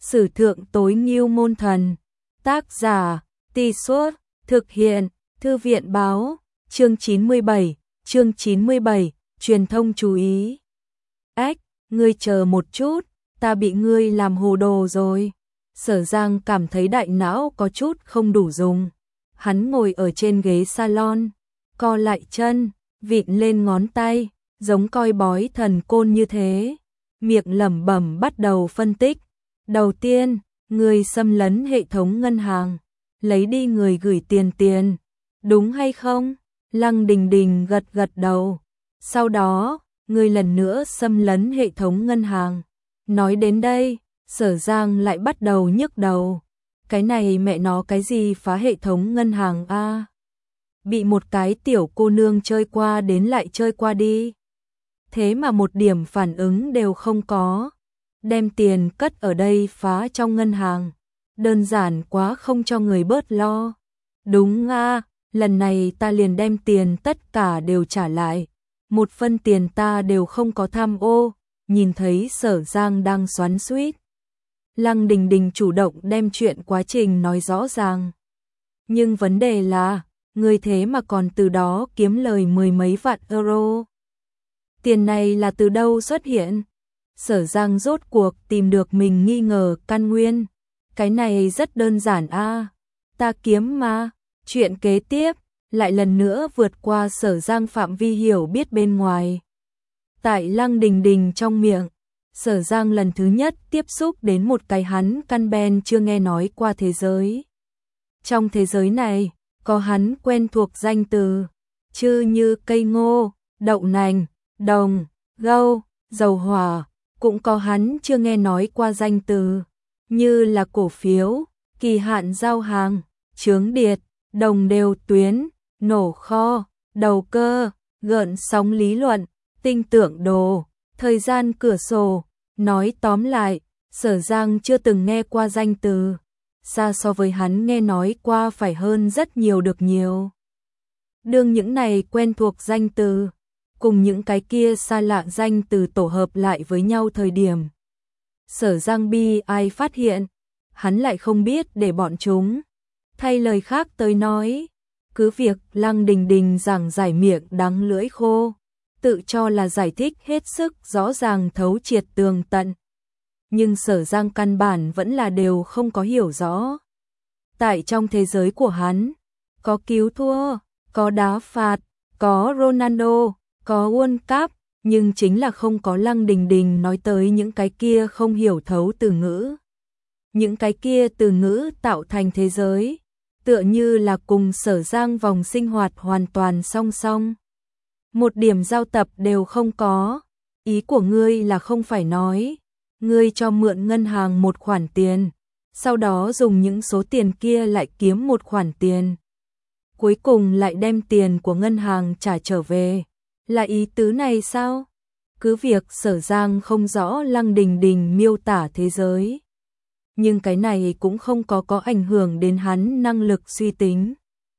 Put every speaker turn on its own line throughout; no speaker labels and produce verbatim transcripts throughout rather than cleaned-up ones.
Sử thượng tối ngưu môn thần. Tác giả, Tì Suốt, thực hiện, Thư viện báo, chương chín mươi bảy, chương chín mươi bảy, truyền thông chú ý. Ách, ngươi chờ một chút, ta bị ngươi làm hồ đồ rồi. Sở Giang cảm thấy đại não có chút không đủ dùng. Hắn ngồi ở trên ghế salon, co lại chân, vịn lên ngón tay, giống coi bói thần côn như thế. Miệng lẩm bẩm bắt đầu phân tích. Đầu tiên, người xâm lấn hệ thống ngân hàng, lấy đi người gửi tiền tiền, đúng hay không? Lăng Đình Đình gật gật đầu. Sau đó, người lần nữa xâm lấn hệ thống ngân hàng. Nói đến đây, Sở Giang lại bắt đầu nhức đầu. Cái này mẹ nó cái gì phá hệ thống ngân hàng a? Bị một cái tiểu cô nương chơi qua đến lại chơi qua đi. Thế mà một điểm phản ứng đều không có. Đem tiền cất ở đây phá trong ngân hàng. Đơn giản quá không cho người bớt lo. Đúng a, lần này ta liền đem tiền tất cả đều trả lại. Một phân tiền ta đều không có tham ô. Nhìn thấy Sở Giang đang xoắn xuýt, Lăng Đình Đình chủ động đem chuyện quá trình nói rõ ràng. Nhưng vấn đề là, người thế mà còn từ đó kiếm lời mười mấy vạn euro. Tiền này là từ đâu xuất hiện? Sở Giang rốt cuộc tìm được mình nghi ngờ căn nguyên. Cái này rất đơn giản a, ta kiếm mà. Chuyện kế tiếp lại lần nữa vượt qua Sở Giang phạm vi hiểu biết bên ngoài. Tại Lăng Đình Đình trong miệng, Sở Giang lần thứ nhất tiếp xúc đến một cái hắn căn ben chưa nghe nói qua thế giới. Trong thế giới này, có hắn quen thuộc danh từ, chư như cây ngô, đậu nành, đồng, gâu, dầu hỏa, cũng có hắn chưa nghe nói qua danh từ, như là cổ phiếu, kỳ hạn giao hàng, chướng điệt, đồng đều tuyến, nổ kho, đầu cơ, gợn sóng lý luận, tinh tưởng đồ, thời gian cửa sổ. Nói tóm lại, Sở Giang chưa từng nghe qua danh từ, xa so với hắn nghe nói qua phải hơn rất nhiều được nhiều. Đương những này quen thuộc danh từ, cùng những cái kia xa lạ danh từ tổ hợp lại với nhau thời điểm. Sở Giang bi ai phát hiện, hắn lại không biết để bọn chúng. Thay lời khác tới nói, cứ việc Lăng Đình Đình giảng giải miệng đắng lưỡi khô, tự cho là giải thích hết sức rõ ràng thấu triệt tường tận. Nhưng Sở Giang căn bản vẫn là đều không có hiểu rõ. Tại trong thế giới của hắn, có cứu thua, có đá phạt, có Ronaldo, có World Cup, nhưng chính là không có Lăng Đình Đình nói tới những cái kia không hiểu thấu từ ngữ. Những cái kia từ ngữ tạo thành thế giới, tựa như là cùng Sở Giang vòng sinh hoạt hoàn toàn song song. Một điểm giao tập đều không có. Ý của ngươi là không phải nói, ngươi cho mượn ngân hàng một khoản tiền, sau đó dùng những số tiền kia lại kiếm một khoản tiền. Cuối cùng lại đem tiền của ngân hàng trả trở về. Là ý tứ này sao? Cứ việc Sở Giang không rõ Lăng Đình Đình miêu tả thế giới. Nhưng cái này cũng không có có ảnh hưởng đến hắn năng lực suy tính.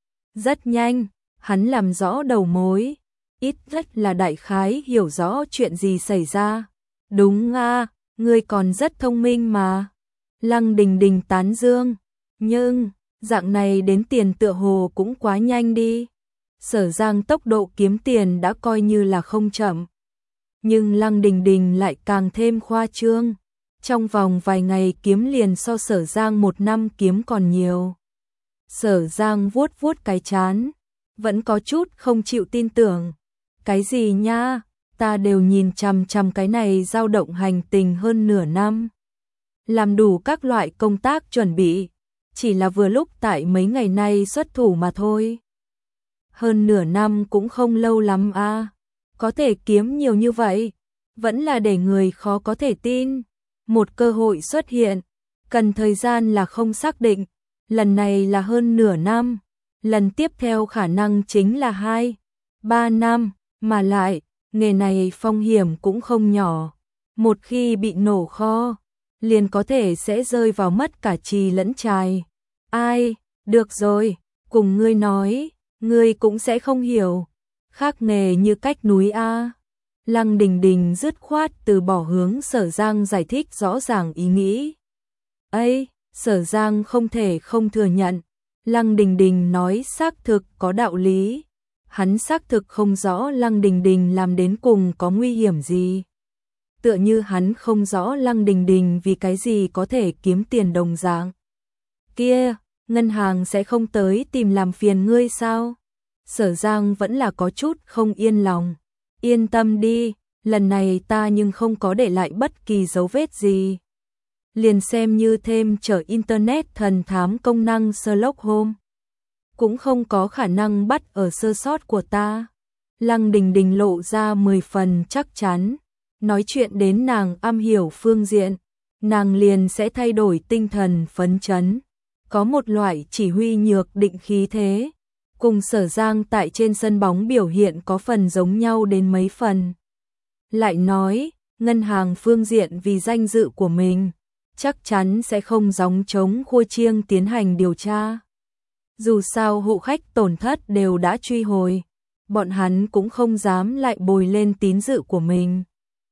Rất nhanh, hắn làm rõ đầu mối. Ít nhất là đại khái hiểu rõ chuyện gì xảy ra. Đúng a, ngươi còn rất thông minh mà. Lăng Đình Đình tán dương. Nhưng, dạng này đến tiền tựa hồ cũng quá nhanh đi. Sở Giang tốc độ kiếm tiền đã coi như là không chậm. Nhưng Lăng Đình Đình lại càng thêm khoa trương. Trong vòng vài ngày kiếm liền so Sở Giang một năm kiếm còn nhiều. Sở Giang vuốt vuốt cái trán, vẫn có chút không chịu tin tưởng. Cái gì nha, ta đều nhìn chằm chằm cái này dao động hành tình hơn nửa năm. Làm đủ các loại công tác chuẩn bị, chỉ là vừa lúc tại mấy ngày nay xuất thủ mà thôi. Hơn nửa năm cũng không lâu lắm a, có thể kiếm nhiều như vậy, vẫn là để người khó có thể tin. Một cơ hội xuất hiện, cần thời gian là không xác định, lần này là hơn nửa năm, lần tiếp theo khả năng chính là hai, ba năm. Mà lại, nghề này phong hiểm cũng không nhỏ. Một khi bị nổ kho, liền có thể sẽ rơi vào mất cả trì lẫn trài. Ai, được rồi, cùng ngươi nói, ngươi cũng sẽ không hiểu. Khác nghề như cách núi A. Lăng Đình Đình dứt khoát từ bỏ hướng Sở Giang giải thích rõ ràng ý nghĩ. Ấy, Sở Giang không thể không thừa nhận. Lăng Đình Đình nói xác thực có đạo lý. Hắn xác thực không rõ Lăng Đình Đình làm đến cùng có nguy hiểm gì. Tựa như hắn không rõ Lăng Đình Đình vì cái gì có thể kiếm tiền đồng dạng. Kia, ngân hàng sẽ không tới tìm làm phiền ngươi sao? Sở Giang vẫn là có chút không yên lòng. Yên tâm đi, lần này ta nhưng không có để lại bất kỳ dấu vết gì. Liền xem như thêm trở Internet thần thám công năng Sherlock Holmes. Cũng không có khả năng bắt ở sơ sót của ta. Lăng Đình Đình lộ ra mười phần chắc chắn. Nói chuyện đến nàng am hiểu phương diện, nàng liền sẽ thay đổi tinh thần phấn chấn. Có một loại chỉ huy nhược định khí thế. Cùng Sở Giang tại trên sân bóng biểu hiện có phần giống nhau đến mấy phần. Lại nói, ngân hàng phương diện vì danh dự của mình, chắc chắn sẽ không gióng trống khua chiêng tiến hành điều tra. Dù sao hộ khách tổn thất đều đã truy hồi, bọn hắn cũng không dám lại bồi lên tín dự của mình.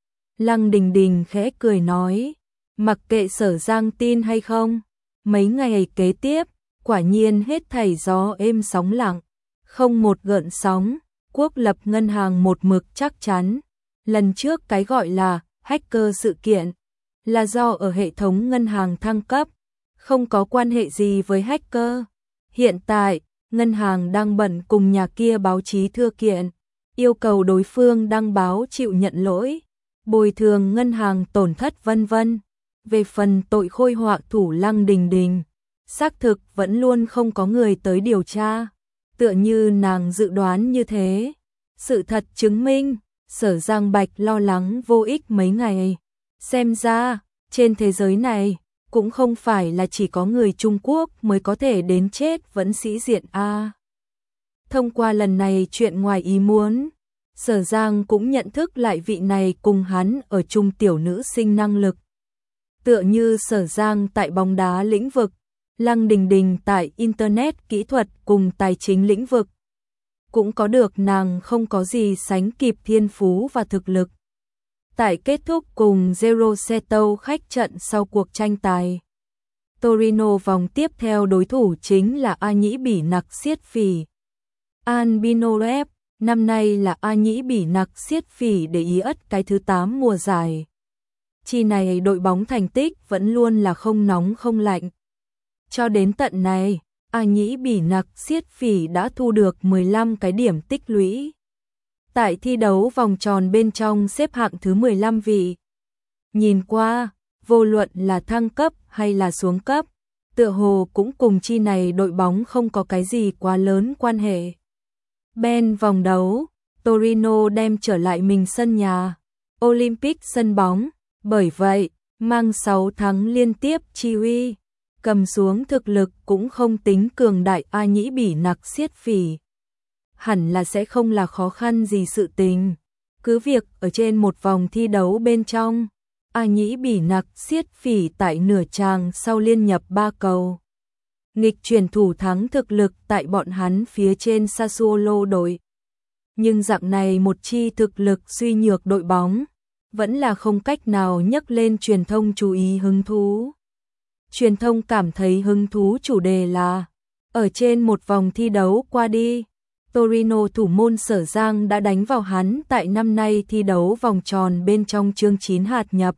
Lăng Đình Đình khẽ cười nói, mặc kệ Sở Giang tin hay không, mấy ngày kế tiếp, quả nhiên hết thảy gió êm sóng lặng, không một gợn sóng, Quốc lập ngân hàng một mực chắc chắn. Lần trước cái gọi là hacker sự kiện là do ở hệ thống ngân hàng thăng cấp, không có quan hệ gì với hacker. Hiện tại, ngân hàng đang bận cùng nhà kia báo chí thư kiện, yêu cầu đối phương đăng báo chịu nhận lỗi, bồi thường ngân hàng tổn thất vân vân. Về phần tội khôi họa thủ Lăng Đình Đình, xác thực vẫn luôn không có người tới điều tra, tựa như nàng dự đoán như thế. Sự thật chứng minh, Sở Giang Bạch lo lắng vô ích mấy ngày. Xem ra, trên thế giới này, cũng không phải là chỉ có người Trung Quốc mới có thể đến chết vẫn sĩ diện a. À. Thông qua lần này chuyện ngoài ý muốn, Sở Giang cũng nhận thức lại vị này cùng hắn ở chung tiểu nữ sinh năng lực. Tựa như Sở Giang tại bóng đá lĩnh vực, Lăng Đình Đình tại Internet kỹ thuật cùng tài chính lĩnh vực. Cũng có được nàng không có gì sánh kịp thiên phú và thực lực. Tại kết thúc cùng Zero Seto khách trận sau cuộc tranh tài, Torino vòng tiếp theo đối thủ chính là A Nhĩ Bỉ Nặc Siết Phỉ. Albinoef, năm nay là A Nhĩ Bỉ Nặc Siết Phỉ để ý ất cái thứ tám mùa giải. Chi này đội bóng thành tích vẫn luôn là không nóng không lạnh. Cho đến tận này, A Nhĩ Bỉ Nặc Siết Phỉ đã thu được mười lăm cái điểm tích lũy. Tại thi đấu vòng tròn bên trong xếp hạng thứ mười lăm vị. Nhìn qua, vô luận là thăng cấp hay là xuống cấp, tựa hồ cũng cùng chi này đội bóng không có cái gì quá lớn quan hệ. Bên vòng đấu, Torino đem trở lại mình sân nhà, Olympic sân bóng, bởi vậy, mang sáu thắng liên tiếp chi uy, cầm xuống thực lực cũng không tính cường đại A Nhĩ Bỉ Nặc Siết Phỉ. Hẳn là sẽ không là khó khăn gì sự tình. Cứ việc ở trên một vòng thi đấu bên trong, A Nhĩ Bỉ Nặc Siết Phỉ tại nửa tràng sau liên nhập ba cầu. Nghịch chuyển thủ thắng thực lực tại bọn hắn phía trên Sassuolo đội. Nhưng dạng này một chi thực lực suy nhược đội bóng, vẫn là không cách nào nhấc lên truyền thông chú ý hứng thú. Truyền thông cảm thấy hứng thú chủ đề là, ở trên một vòng thi đấu qua đi, Torino thủ môn Sở Giang đã đánh vào hắn tại năm nay thi đấu vòng tròn bên trong chương chín hạt nhập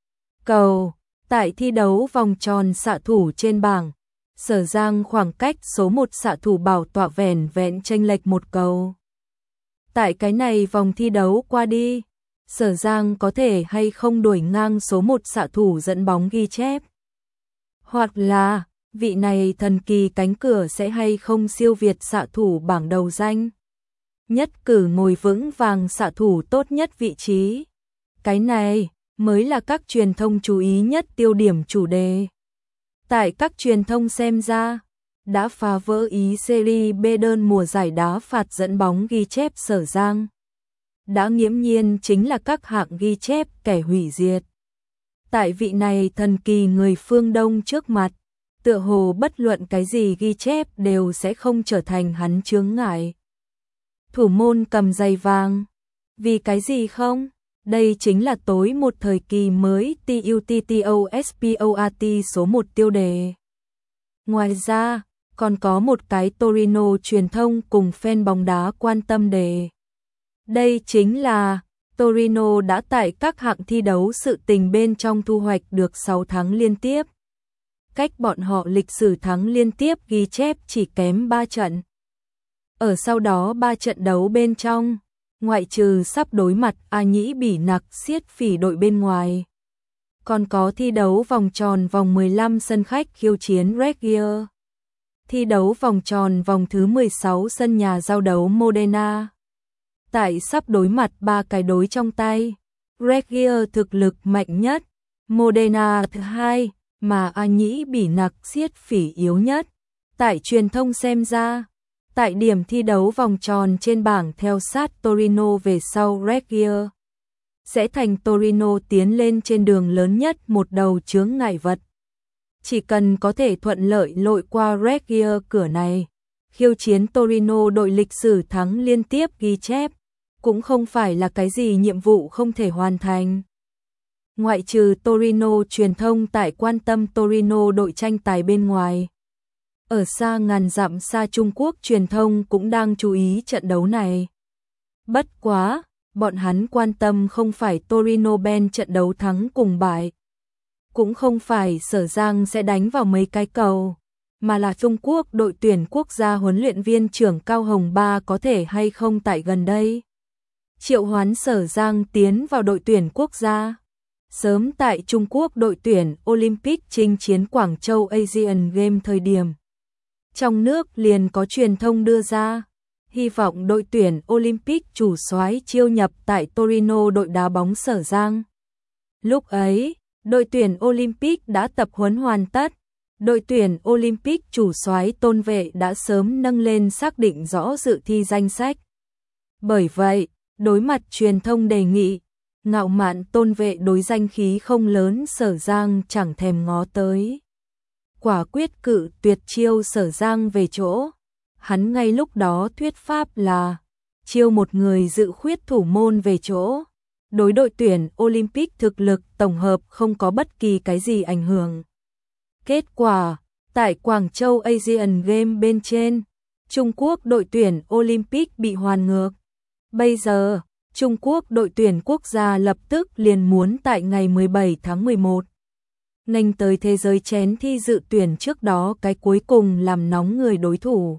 cầu. Tại thi đấu vòng tròn xạ thủ trên bảng, Sở Giang khoảng cách số một xạ thủ bảo tọa vẻn vẹn chênh lệch một cầu. Tại cái này vòng thi đấu qua đi, Sở Giang có thể hay không đuổi ngang số một xạ thủ dẫn bóng ghi chép. Hoặc là, vị này thần kỳ cánh cửa sẽ hay không siêu việt xạ thủ bảng đầu danh. Nhất cử ngồi vững vàng xạ thủ tốt nhất vị trí. Cái này mới là các truyền thông chú ý nhất tiêu điểm chủ đề. Tại các truyền thông xem ra, đã phá vỡ ý series B đơn mùa giải đá phạt dẫn bóng ghi chép Sở Giang. Đã nghiễm nhiên chính là các hạng ghi chép kẻ hủy diệt. Tại vị này thần kỳ người phương Đông trước mặt, tựa hồ bất luận cái gì ghi chép đều sẽ không trở thành hắn chướng ngại. Thủ môn cầm giày vàng. Vì cái gì không? Đây chính là tối một thời kỳ mới TUTTOSPORT số một tiêu đề. Ngoài ra, còn có một cái Torino truyền thông cùng fan bóng đá quan tâm đề. Đây chính là Torino đã tại các hạng thi đấu sự tình bên trong thu hoạch được sáu thắng liên tiếp. Cách bọn họ lịch sử thắng liên tiếp ghi chép chỉ kém ba trận. Ở sau đó ba trận đấu bên trong, ngoại trừ sắp đối mặt A Nhĩ Bỉ Nặc xiết phỉ đội bên ngoài, còn có thi đấu vòng tròn vòng mười lăm sân khách khiêu chiến Reggio. Thi đấu vòng tròn vòng thứ mười sáu sân nhà giao đấu Modena. Tại sắp đối mặt ba cái đối trong tay, Reggio thực lực mạnh nhất, Modena thứ hai, mà A Nhĩ Bỉ Nặc xiết phỉ yếu nhất. Tại truyền thông xem ra, tại điểm thi đấu vòng tròn trên bảng theo sát Torino về sau Reggio, sẽ thành Torino tiến lên trên đường lớn nhất một đầu chướng ngại vật. Chỉ cần có thể thuận lợi lội qua Reggio cửa này, khiêu chiến Torino đội lịch sử thắng liên tiếp ghi chép, cũng không phải là cái gì nhiệm vụ không thể hoàn thành. Ngoại trừ Torino truyền thông tại quan tâm Torino đội tranh tài bên ngoài, ở xa ngàn dặm xa Trung Quốc truyền thông cũng đang chú ý trận đấu này. Bất quá, bọn hắn quan tâm không phải Torino Ben trận đấu thắng cùng bại, cũng không phải Sở Giang sẽ đánh vào mấy cái cầu, mà là Trung Quốc đội tuyển quốc gia huấn luyện viên trưởng Cao Hồng Ba có thể hay không tại gần đây triệu hoán Sở Giang tiến vào đội tuyển quốc gia. Sớm tại Trung Quốc đội tuyển Olympic chinh chiến Quảng Châu Asian Games thời điểm, trong nước liền có truyền thông đưa ra, hy vọng đội tuyển Olympic chủ soái chiêu nhập tại Torino đội đá bóng Sở Giang. Lúc ấy, đội tuyển Olympic đã tập huấn hoàn tất, đội tuyển Olympic chủ soái Tôn Vệ đã sớm nâng lên xác định rõ dự thi danh sách. Bởi vậy, đối mặt truyền thông đề nghị, ngạo mạn Tôn Vệ đối danh khí không lớn Sở Giang chẳng thèm ngó tới. Quả quyết cự tuyệt chiêu Sở Giang về chỗ. Hắn ngay lúc đó thuyết pháp là chiêu một người dự khuyết thủ môn về chỗ. Đối đội tuyển Olympic thực lực tổng hợp không có bất kỳ cái gì ảnh hưởng. Kết quả, tại Quảng Châu Asian Games bên trên, Trung Quốc đội tuyển Olympic bị hoàn ngược. Bây giờ, Trung Quốc đội tuyển quốc gia lập tức liền muốn tại ngày mười bảy tháng mười một nghênh tới thế giới chén thi dự tuyển trước đó cái cuối cùng làm nóng người đối thủ.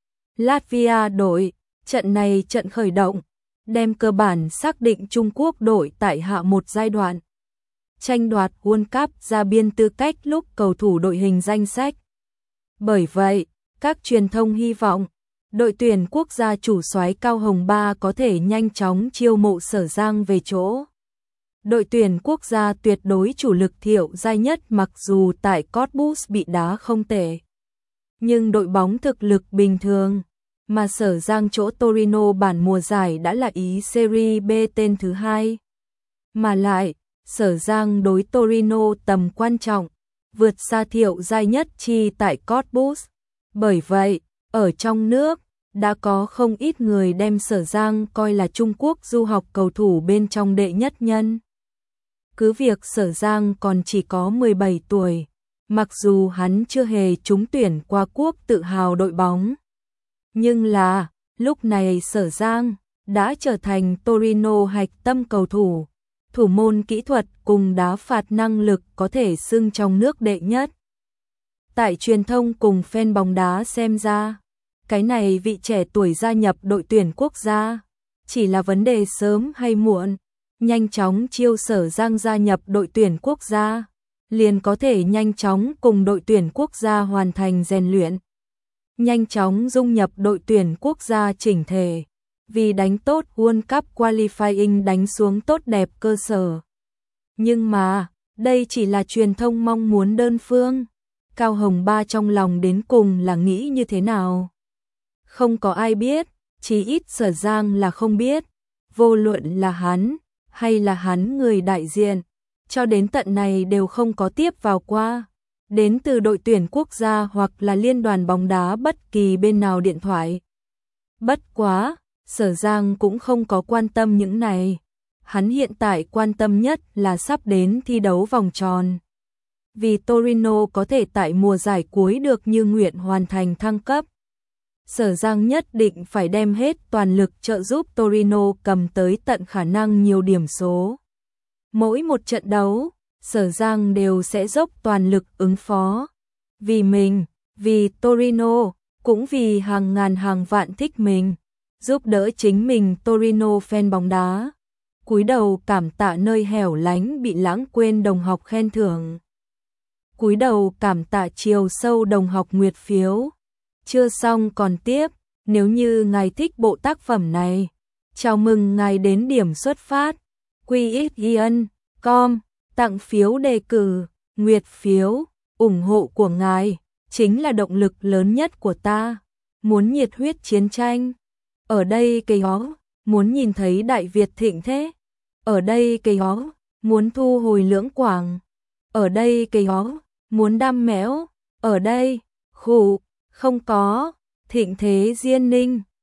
Latvia đội, trận này trận khởi động, đem cơ bản xác định Trung Quốc đội tại hạ một giai đoạn. Tranh đoạt World Cup ra biên tư cách lúc cầu thủ đội hình danh sách. Bởi vậy, các truyền thông hy vọng, đội tuyển quốc gia chủ soái Cao Hồng Ba có thể nhanh chóng chiêu mộ Sở Giang về chỗ. Đội tuyển quốc gia tuyệt đối chủ lực Thiệu Giai Nhất mặc dù tại Cottbus bị đá không tệ, nhưng đội bóng thực lực bình thường, mà Sở Giang chỗ Torino bản mùa giải đã là ý Serie B tên thứ hai. Mà lại, Sở Giang đối Torino tầm quan trọng, vượt xa Thiệu Giai Nhất chi tại Cottbus. Bởi vậy, ở trong nước, đã có không ít người đem Sở Giang coi là Trung Quốc du học cầu thủ bên trong đệ nhất nhân. Cứ việc Sở Giang còn chỉ có mười bảy tuổi, mặc dù hắn chưa hề trúng tuyển qua quốc tự hào đội bóng. Nhưng là, lúc này Sở Giang đã trở thành Torino hạch tâm cầu thủ, thủ môn kỹ thuật cùng đá phạt năng lực có thể xưng trong nước đệ nhất. Tại truyền thông cùng fan bóng đá xem ra, cái này vị trẻ tuổi gia nhập đội tuyển quốc gia, chỉ là vấn đề sớm hay muộn, nhanh chóng chiêu Sở Giang gia nhập đội tuyển quốc gia, liền có thể nhanh chóng cùng đội tuyển quốc gia hoàn thành rèn luyện, nhanh chóng dung nhập đội tuyển quốc gia chỉnh thể, vì đánh tốt World Cup Qualifying đánh xuống tốt đẹp cơ sở. Nhưng mà, đây chỉ là truyền thông mong muốn đơn phương, Cao Hồng Ba trong lòng đến cùng là nghĩ như thế nào? Không có ai biết, chỉ ít Sở Giang là không biết, vô luận là hắn, hay là hắn người đại diện, cho đến tận này đều không có tiếp vào qua, đến từ đội tuyển quốc gia hoặc là liên đoàn bóng đá bất kỳ bên nào điện thoại. Bất quá, Sở Giang cũng không có quan tâm những này, hắn hiện tại quan tâm nhất là sắp đến thi đấu vòng tròn. Vì Torino có thể tại mùa giải cuối được như nguyện hoàn thành thăng cấp. Sở Giang nhất định phải đem hết toàn lực trợ giúp Torino cầm tới tận khả năng nhiều điểm số. Mỗi một trận đấu, Sở Giang đều sẽ dốc toàn lực ứng phó. Vì mình, vì Torino, cũng vì hàng ngàn hàng vạn thích mình, giúp đỡ chính mình Torino fan bóng đá. Cúi đầu cảm tạ nơi hẻo lánh bị lãng quên đồng học khen thưởng. Cúi đầu cảm tạ chiều sâu đồng học nguyệt phiếu. Chưa xong còn tiếp, nếu như ngài thích bộ tác phẩm này, chào mừng ngài đến điểm xuất phát. quy ích ian chấm com, tặng phiếu đề cử, nguyệt phiếu, ủng hộ của ngài chính là động lực lớn nhất của ta. Muốn nhiệt huyết chiến tranh, ở đây cây ó, muốn nhìn thấy Đại Việt thịnh thế, ở đây cây ó, muốn thu hồi Lưỡng Quảng, ở đây cây ó, muốn đam mẽo, ở đây, khủ, không có, thịnh thế Diên Ninh.